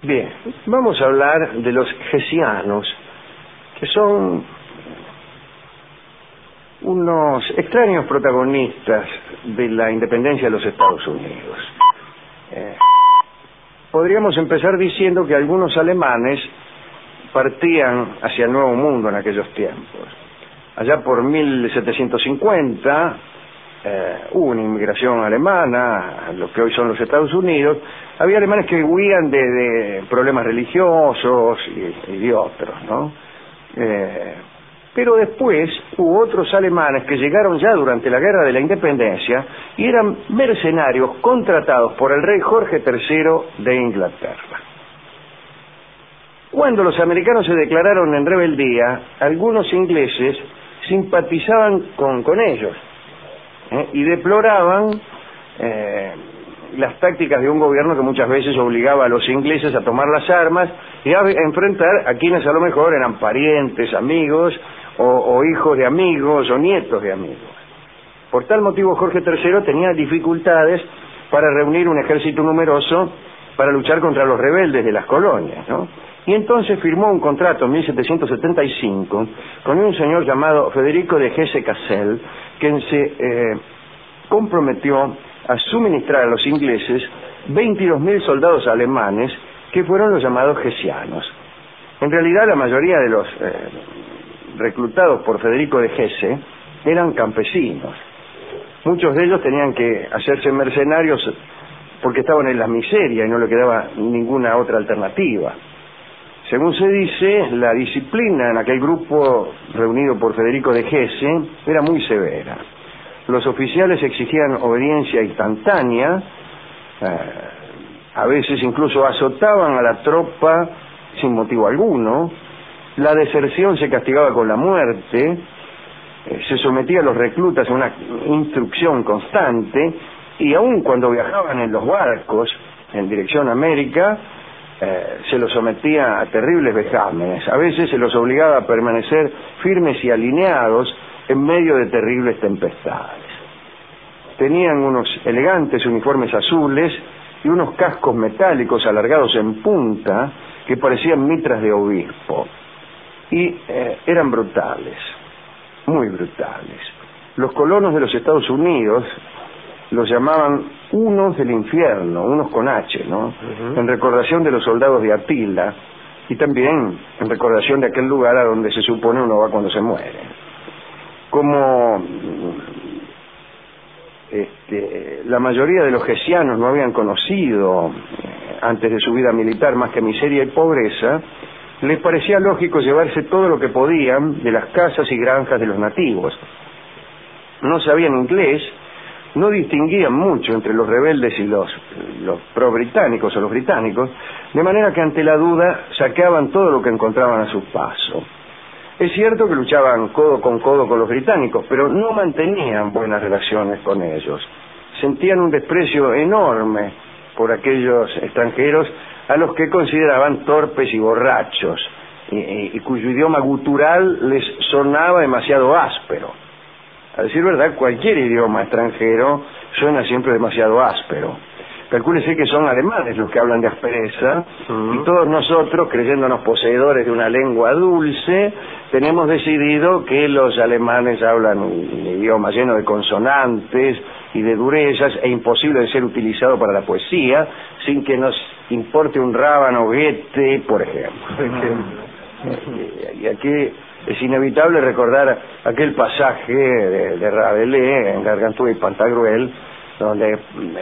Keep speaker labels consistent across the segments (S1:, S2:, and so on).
S1: Bien, vamos a hablar de los hessianos, que son unos extraños protagonistas de la independencia de los Estados Unidos. Podríamos empezar diciendo que algunos alemanes partían hacia el Nuevo Mundo en aquellos tiempos. Allá por 1750 hubo una inmigración alemana a lo que hoy son los Estados Unidos. Había alemanes que huían de problemas religiosos y de otros, ¿no? Pero después hubo otros alemanes que llegaron ya durante la Guerra de la Independencia y eran mercenarios contratados por el rey Jorge III de Inglaterra. Cuando los americanos se declararon en rebeldía, algunos ingleses simpatizaban con ellos y deploraban las tácticas de un gobierno que muchas veces obligaba a los ingleses a tomar las armas y a enfrentar a quienes a lo mejor eran parientes, amigos o hijos de amigos o nietos de amigos. Por tal motivo Jorge III tenía dificultades para reunir un ejército numeroso para luchar contra los rebeldes de las colonias, ¿no? Y entonces firmó un contrato en 1775 con un señor llamado Federico de Hesse-Cassel, quien se comprometió a suministrar a los ingleses 22.000 soldados alemanes que fueron los llamados hessianos. En realidad la mayoría de los reclutados por Federico de Hesse eran campesinos. Muchos de ellos tenían que hacerse mercenarios porque estaban en la miseria y no le quedaba ninguna otra alternativa. Según se dice, la disciplina en aquel grupo reunido por Federico de Hesse era muy severa. Los oficiales exigían obediencia instantánea, a veces incluso azotaban a la tropa sin motivo alguno, la deserción se castigaba con la muerte, se sometía a los reclutas a una instrucción constante y aun cuando viajaban en los barcos en dirección a América, se los sometía a terribles vejámenes. A veces se los obligaba a permanecer firmes y alineados en medio de terribles tempestades. Tenían unos elegantes uniformes azules y unos cascos metálicos alargados en punta que parecían mitras de obispo. Y eran brutales, muy brutales. Los colonos de los Estados Unidos los llamaban unos del infierno, unos con H, ¿no? En recordación de los soldados de Atila y también en recordación de aquel lugar a donde se supone uno va cuando se muere. Como la mayoría de los hessianos no habían conocido antes de su vida militar más que miseria y pobreza, les parecía lógico llevarse todo lo que podían de las casas y granjas de los nativos. No sabían inglés, no distinguían mucho entre los rebeldes y los pro-británicos o los británicos, de manera que ante la duda saqueaban todo lo que encontraban a su paso. Es cierto que luchaban codo con los británicos, pero no mantenían buenas relaciones con ellos. Sentían un desprecio enorme por aquellos extranjeros a los que consideraban torpes y borrachos, y cuyo idioma gutural les sonaba demasiado áspero. A decir verdad, cualquier idioma extranjero suena siempre demasiado áspero. Calcúlese que son alemanes los que hablan de aspereza, y todos nosotros, creyéndonos poseedores de una lengua dulce, tenemos decidido que los alemanes hablan un idioma lleno de consonantes y de durezas e imposible de ser utilizado para la poesía, sin que nos importe un rábano Goethe, por ejemplo. Y aquí es inevitable recordar aquel pasaje de Rabelais en Gargantúa y Pantagruel, donde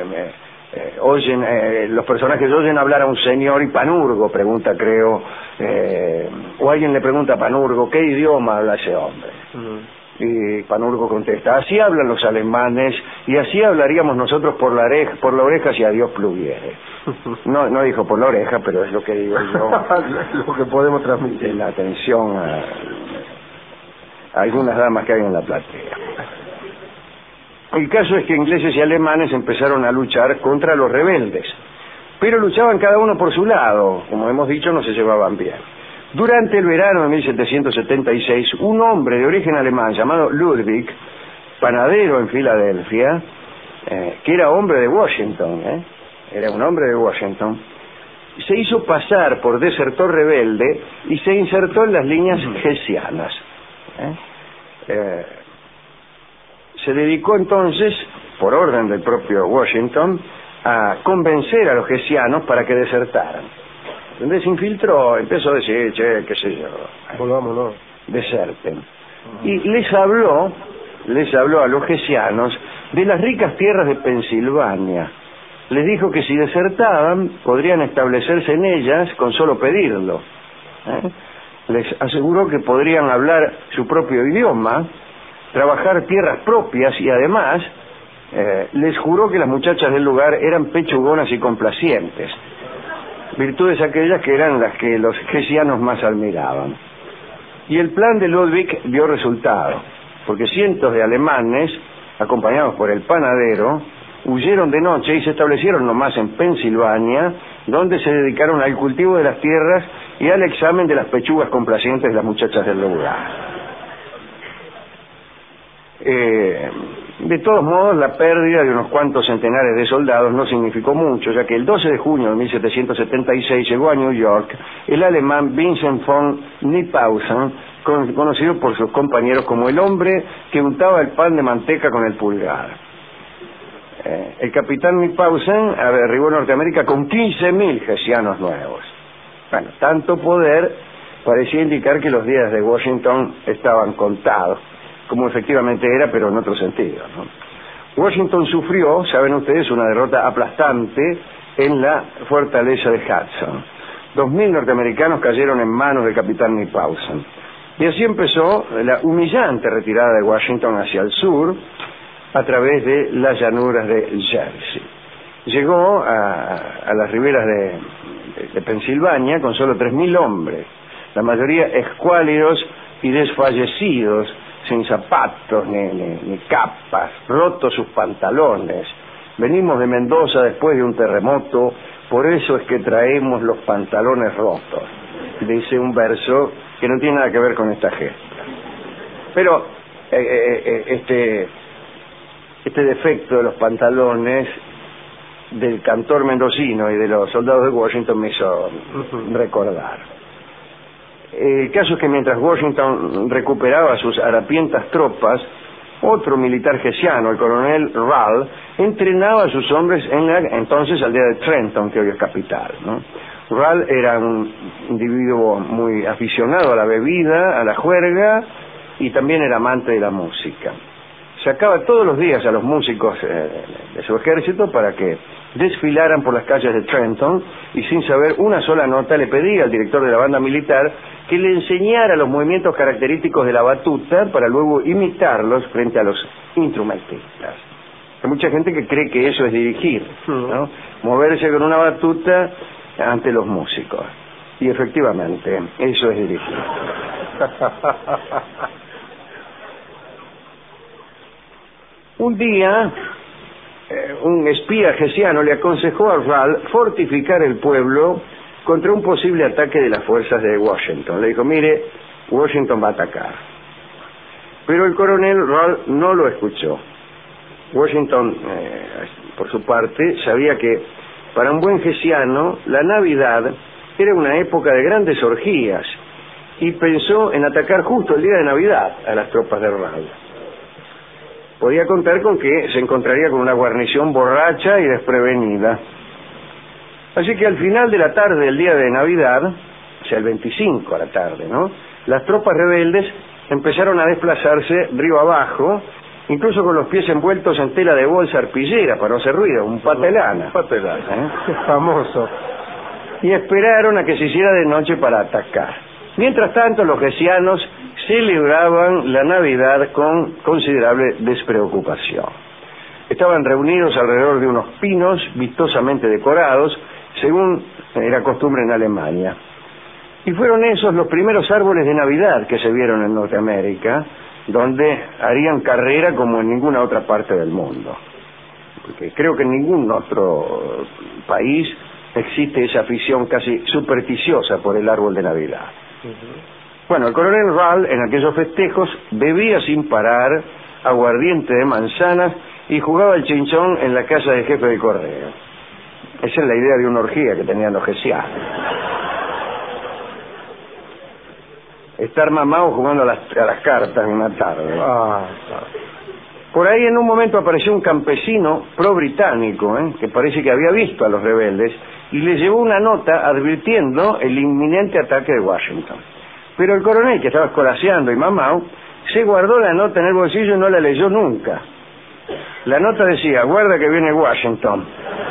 S1: los personajes oyen hablar a un señor y Panurgo pregunta, creo, o alguien le pregunta a Panurgo, ¿qué idioma habla ese hombre? Y Panurgo contesta, así hablan los alemanes y así hablaríamos nosotros por la oreja si a Dios pluviere. No dijo por la oreja, pero es lo que digo yo.
S2: Lo que podemos transmitir.
S1: La atención a algunas damas que hay en la platea. El caso es que ingleses y alemanes empezaron a luchar contra los rebeldes, pero luchaban cada uno por su lado, como hemos dicho, no se llevaban bien. Durante el verano de 1776, un hombre de origen alemán llamado Ludwig, panadero en Filadelfia, que era hombre de Washington, era un hombre de Washington, se hizo pasar por desertor rebelde y se insertó en las líneas hessianas. Se dedicó entonces, por orden del propio Washington, a convencer a los hessianos para que desertaran. Entonces se infiltró, empezó a decir, che, qué sé yo,
S2: volvámonos,
S1: deserten. Y les habló a los hessianos de las ricas tierras de Pensilvania. Les dijo que si desertaban podrían establecerse en ellas con solo pedirlo. Les aseguró que podrían hablar su propio idioma, trabajar tierras propias y además les juró que las muchachas del lugar eran pechugonas y complacientes, virtudes aquellas que eran las que los hessianos más admiraban. Y el plan de Ludwig dio resultado, porque cientos de alemanes, acompañados por el panadero, huyeron de noche y se establecieron nomás en Pensilvania, donde se dedicaron al cultivo de las tierras y al examen de las pechugas complacientes de las muchachas del lugar. De todos modos, la pérdida de unos cuantos centenares de soldados no significó mucho, ya que el 12 de junio de 1776 llegó a New York el alemán Vincent von Kniphausen, conocido por sus compañeros como el hombre que untaba el pan de manteca con el pulgar. El capitán Kniphausen arribó a Norteamérica con 15.000 hessianos nuevos. Bueno, tanto poder parecía indicar que los días de Washington estaban contados, como efectivamente era, pero en otro sentido, ¿no? Washington sufrió, saben ustedes, una derrota aplastante en la fortaleza de Hudson. 2.000 norteamericanos cayeron en manos del capitán Kniphausen. Y así empezó la humillante retirada de Washington hacia el sur, a través de las llanuras de Jersey. Llegó a las riberas de Pensilvania con solo 3.000 hombres, la mayoría escuálidos y desfallecidos, sin zapatos ni capas, rotos sus pantalones. Venimos de Mendoza después de un terremoto, por eso es que traemos los pantalones rotos. Dice un verso que no tiene nada que ver con esta gesta. Pero este defecto de los pantalones del cantor mendocino y de los soldados de Washington me hizo recordar. El caso es que mientras Washington recuperaba sus harapientas tropas, otro militar hessiano, el coronel Rall, entrenaba a sus hombres en la entonces aldea de Trenton, que hoy es capital, ¿no? Rall era un individuo muy aficionado a la bebida, a la juerga, y también era amante de la música. Sacaba todos los días a los músicos de su ejército para que desfilaran por las calles de Trenton, y sin saber una sola nota le pedía al director de la banda militar que le enseñara los movimientos característicos de la batuta para luego imitarlos frente a los instrumentistas. Hay mucha gente que cree que eso es dirigir, ¿no? Moverse con una batuta ante los músicos. Y efectivamente, eso es dirigir. Un día, un espía hessiano le aconsejó a Rall fortificar el pueblo contra un posible ataque de las fuerzas de Washington. Le dijo, mire, Washington va a atacar. Pero el coronel Rall no lo escuchó. Washington, por su parte, sabía que para un buen hessiano la Navidad era una época de grandes orgías y pensó en atacar justo el día de Navidad a las tropas de Rall. Podía contar con que se encontraría con una guarnición borracha y desprevenida. Así que al final de la tarde del día de Navidad, o sea el 25 a la tarde, ¿no?, las tropas rebeldes empezaron a desplazarse río abajo, incluso con los pies envueltos en tela de bolsa arpillera para no hacer ruido, un patelana.
S2: Famoso.
S1: Y esperaron a que se hiciera de noche para atacar. Mientras tanto, los hessianos celebraban la Navidad con considerable despreocupación. Estaban reunidos alrededor de unos pinos vistosamente decorados, según era costumbre en Alemania. Y fueron esos los primeros árboles de Navidad que se vieron en Norteamérica, donde harían carrera como en ninguna otra parte del mundo. Porque creo que en ningún otro país existe esa afición casi supersticiosa por el árbol de Navidad. Bueno, el coronel Rall en aquellos festejos bebía sin parar aguardiente de manzanas y jugaba al chinchón en la casa del jefe del correo. Esa es la idea de una orgía que tenían los hessianos. Estar mamados jugando a las cartas una tarde. Por ahí en un momento apareció un campesino pro-británico, que parece que había visto a los rebeldes, y le llevó una nota advirtiendo el inminente ataque de Washington. Pero el coronel, que estaba escolaseando y mamao, se guardó la nota en el bolsillo y no la leyó nunca. La nota decía: guarda que viene Washington.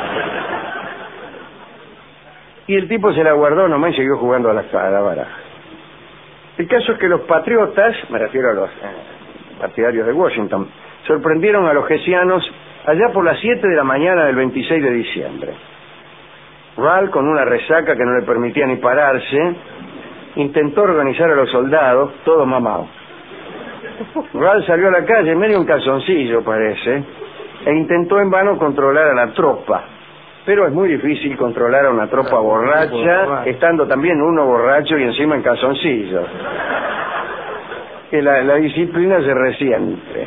S1: Y el tipo se la guardó nomás y siguió jugando a la baraja. El caso es que los patriotas, me refiero a los partidarios de Washington, sorprendieron a los hessianos allá por las 7 de la mañana del 26 de diciembre. Rall, con una resaca que no le permitía ni pararse, intentó organizar a los soldados, todos mamados. Rall salió a la calle, medio un calzoncillo parece, e intentó en vano controlar a la tropa. Pero es muy difícil controlar a una tropa borracha, estando también uno borracho y encima en calzoncillos. Que la disciplina se resiente.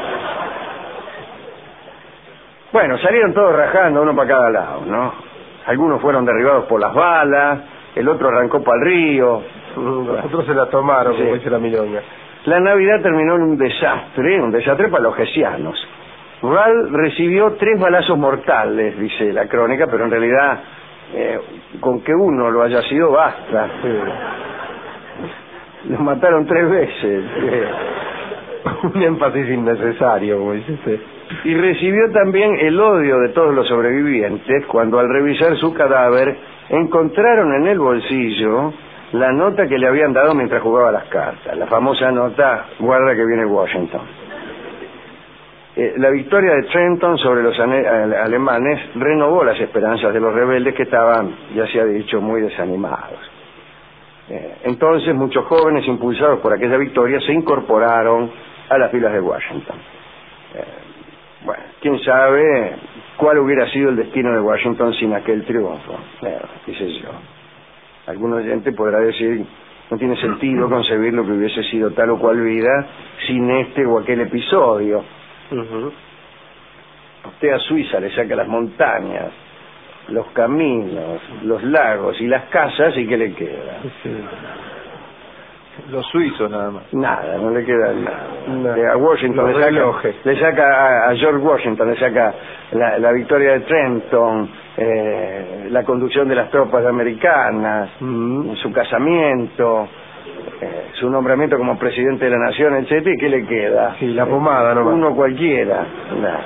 S1: Bueno, salieron todos rajando, uno para cada lado, ¿no? Algunos fueron derribados por las balas, el otro arrancó para el río.
S2: Los otros se la tomaron, como dice la milonga.
S1: La Navidad terminó en un desastre para los hessianos. Rall recibió 3 balazos mortales, dice la crónica, pero en realidad con que uno lo haya sido basta. Los mataron 3 veces.
S2: Un énfasis innecesario, como dice usted.
S1: Y recibió también el odio de todos los sobrevivientes cuando al revisar su cadáver encontraron en el bolsillo la nota que le habían dado mientras jugaba las cartas, la famosa nota: guarda que viene Washington. La victoria de Trenton sobre los alemanes renovó las esperanzas de los rebeldes, que estaban, ya se ha dicho, muy desanimados. Entonces muchos jóvenes, impulsados por aquella victoria, se incorporaron a las filas de Washington. Bueno, quién sabe cuál hubiera sido el destino de Washington sin aquel triunfo. Qué sé yo. Algún oyente podrá decir: no tiene sentido concebir lo que hubiese sido tal o cual vida sin este o aquel episodio. Usted a Suiza le saca las montañas, los caminos, los lagos y las casas, ¿y qué le queda?
S2: Los suizos nada más.
S1: Nada, no le queda nada. A Washington le saca a George Washington, le saca la victoria de Trenton, la conducción de las tropas americanas, su casamiento, su nombramiento como presidente de la nación, etcétera. ¿Y qué le queda?
S2: Sí, la pomada nomás.
S1: Uno cualquiera. Nada.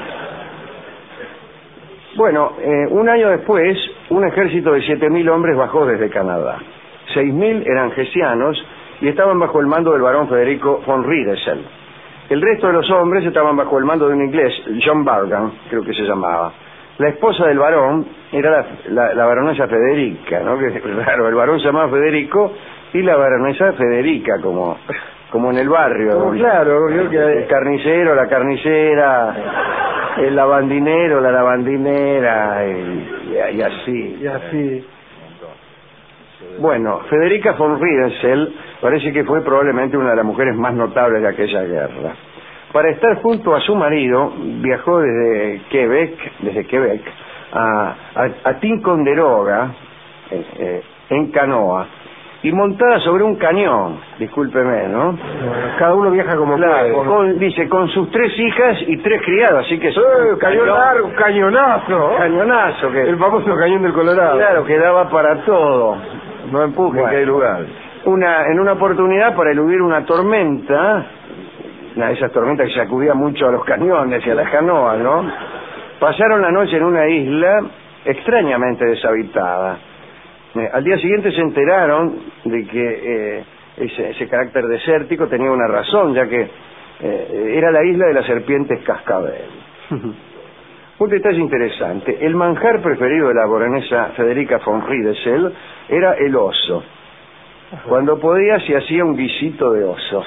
S1: Bueno, un año después, un ejército de 7.000 hombres bajó desde Canadá. 6.000 eran hessianos y estaban bajo el mando del barón Federico von Riedesel. El resto de los hombres estaban bajo el mando de un inglés, John Bargan, creo que se llamaba. La esposa del barón era la baronesa Federica, ¿no? Que raro, el barón se llamaba Federico y la baronesa Federica, como en el barrio.
S2: Claro, creo que
S1: el carnicero, la carnicera, el lavandinero, la lavandinera, y así.
S2: Y así.
S1: Bueno, Federica von Riedesel parece que fue probablemente una de las mujeres más notables de aquella guerra. Para estar junto a su marido, viajó desde Quebec a Ticonderoga, en canoa, y montada sobre un cañón, discúlpeme, ¿no?
S2: Cada uno viaja como puede.
S1: Dice, con sus 3 hijas y 3 criados, así que es
S2: cañón largo, cañonazo.
S1: Cañonazo.
S2: El famoso cañón del Colorado.
S1: Claro, que daba para todo.
S2: No empujen, que hay lugar.
S1: En una oportunidad, para eludir una tormenta, una de esas tormentas que sacudía mucho a los cañones y a las canoas, ¿no? Pasaron la noche en una isla extrañamente deshabitada. Al día siguiente se enteraron de que ese carácter desértico tenía una razón, ya que era la isla de las serpientes cascabel. Un detalle interesante: el manjar preferido de la baronesa Federica von Riedesel era el oso. Cuando podía se hacía un guisito de oso.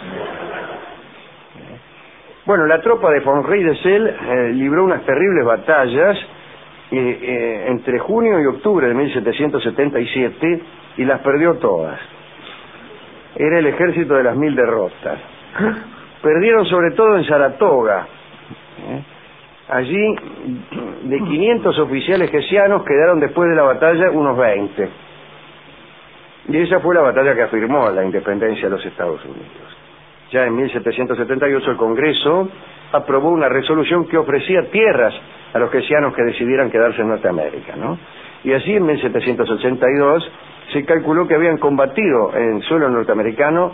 S1: Bueno, la tropa de von Riedesel libró unas terribles batallas entre junio y octubre de 1777 y las perdió todas. Era el ejército de las 1000 derrotas. Perdieron sobre todo en Saratoga, Allí, de 500 oficiales hessianos, quedaron después de la batalla unos 20. Y esa fue la batalla que afirmó la independencia de los Estados Unidos. Ya en 1778 el Congreso aprobó una resolución que ofrecía tierras a los hessianos que decidieran quedarse en Norteamérica, ¿no? Y así en 1782 se calculó que habían combatido en suelo norteamericano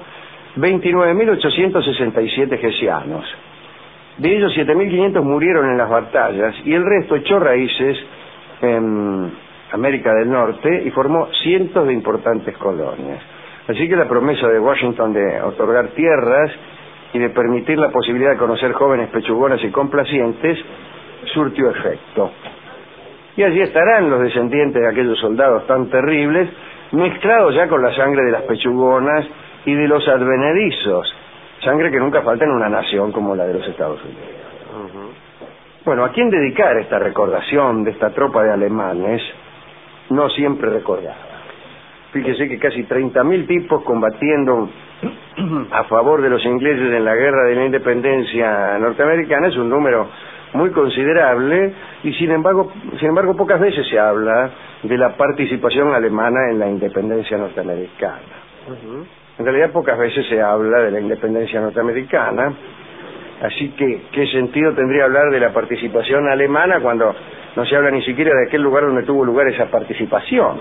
S1: 29.867 hessianos. De ellos 7.500 murieron en las batallas y el resto echó raíces en América del Norte y formó cientos de importantes colonias. Así que la promesa de Washington de otorgar tierras y de permitir la posibilidad de conocer jóvenes pechugonas y complacientes surtió efecto. Y allí estarán los descendientes de aquellos soldados tan terribles, mezclados ya con la sangre de las pechugonas y de los advenedizos, sangre que nunca falta en una nación como la de los Estados Unidos. Bueno, ¿a quién dedicar esta recordación de esta tropa de alemanes no siempre recordada? Fíjese que casi 30.000 tipos combatiendo a favor de los ingleses en la guerra de la independencia norteamericana es un número muy considerable y sin embargo pocas veces se habla de la participación alemana en la independencia norteamericana. En realidad pocas veces se habla de la independencia norteamericana, así que ¿qué sentido tendría hablar de la participación alemana cuando no se habla ni siquiera de aquel lugar donde tuvo lugar esa participación?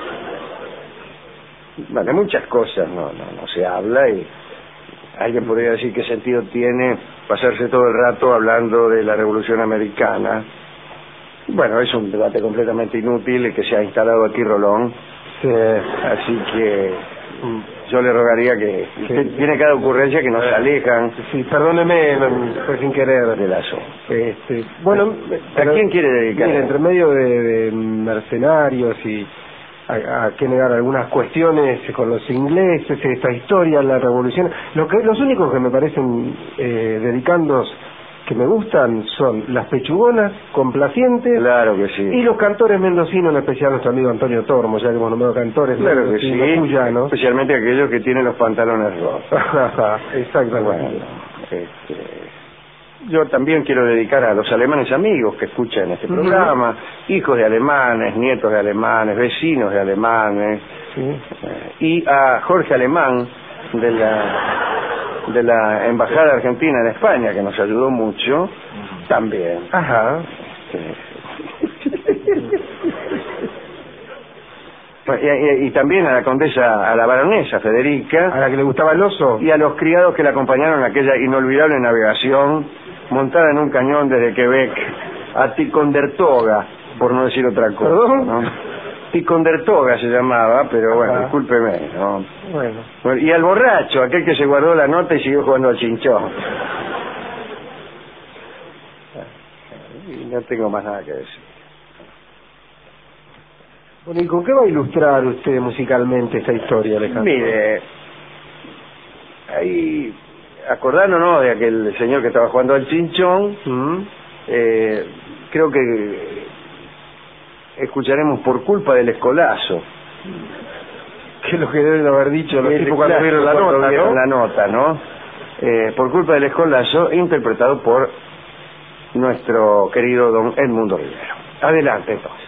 S1: Bueno, de muchas cosas no se habla y alguien podría decir qué sentido tiene pasarse todo el rato hablando de la Revolución Americana. Bueno, es un debate completamente inútil el que se ha instalado aquí Rolón.
S2: Sí.
S1: Así que yo le rogaría que usted tiene cada ocurrencia que nos alejan.
S2: Sí, perdóneme, fue sin querer.
S1: Del asunto.
S2: Bueno,
S1: ¿a quién quiere dedicar?
S2: Mire, entre medio de mercenarios y a que negar algunas cuestiones con los ingleses, esta historia, la revolución. Los únicos que me parecen dedicandos que me gustan son las pechugonas complacientes.
S1: Claro que sí.
S2: Y los cantores mendocinos, en especial nuestro amigo Antonio Tormo, ya que hemos nombrado cantores.
S1: Claro que sí,
S2: cuyanos.
S1: Especialmente aquellos que tienen los pantalones rojos.
S2: Exactamente.
S1: Bueno, yo también quiero dedicar a los alemanes amigos que escuchan este programa, hijos de alemanes, nietos de alemanes, vecinos de alemanes, y a Jorge Alemán de la Embajada Argentina en España, que nos ayudó mucho, también.
S2: Ajá.
S1: Y también a la condesa, a la baronesa Federica,
S2: a la que le gustaba el oso,
S1: y a los criados que la acompañaron en aquella inolvidable navegación montada en un cañón desde Quebec a Ticondertoga, por no decir otra cosa.
S2: ¿Perdón?
S1: ¿No? Ticondertoga se llamaba, pero bueno, discúlpeme, ¿no? Bueno, y al borracho, aquel que se guardó la nota y siguió jugando al chinchón. Y no tengo más nada que decir.
S2: Bueno, ¿y con qué va a ilustrar usted musicalmente esta historia, Alejandro?
S1: Mire, ahí, acordándonos de aquel señor que estaba jugando al chinchón, creo que escucharemos Por culpa del escolazo.
S2: Que es lo que deben haber dicho los tipos cuando vieron la
S1: cuando
S2: nota,
S1: vieron
S2: ¿no?
S1: la nota, ¿no? Por culpa del escolazo, interpretado por nuestro querido don Edmundo Rivero. Adelante, entonces.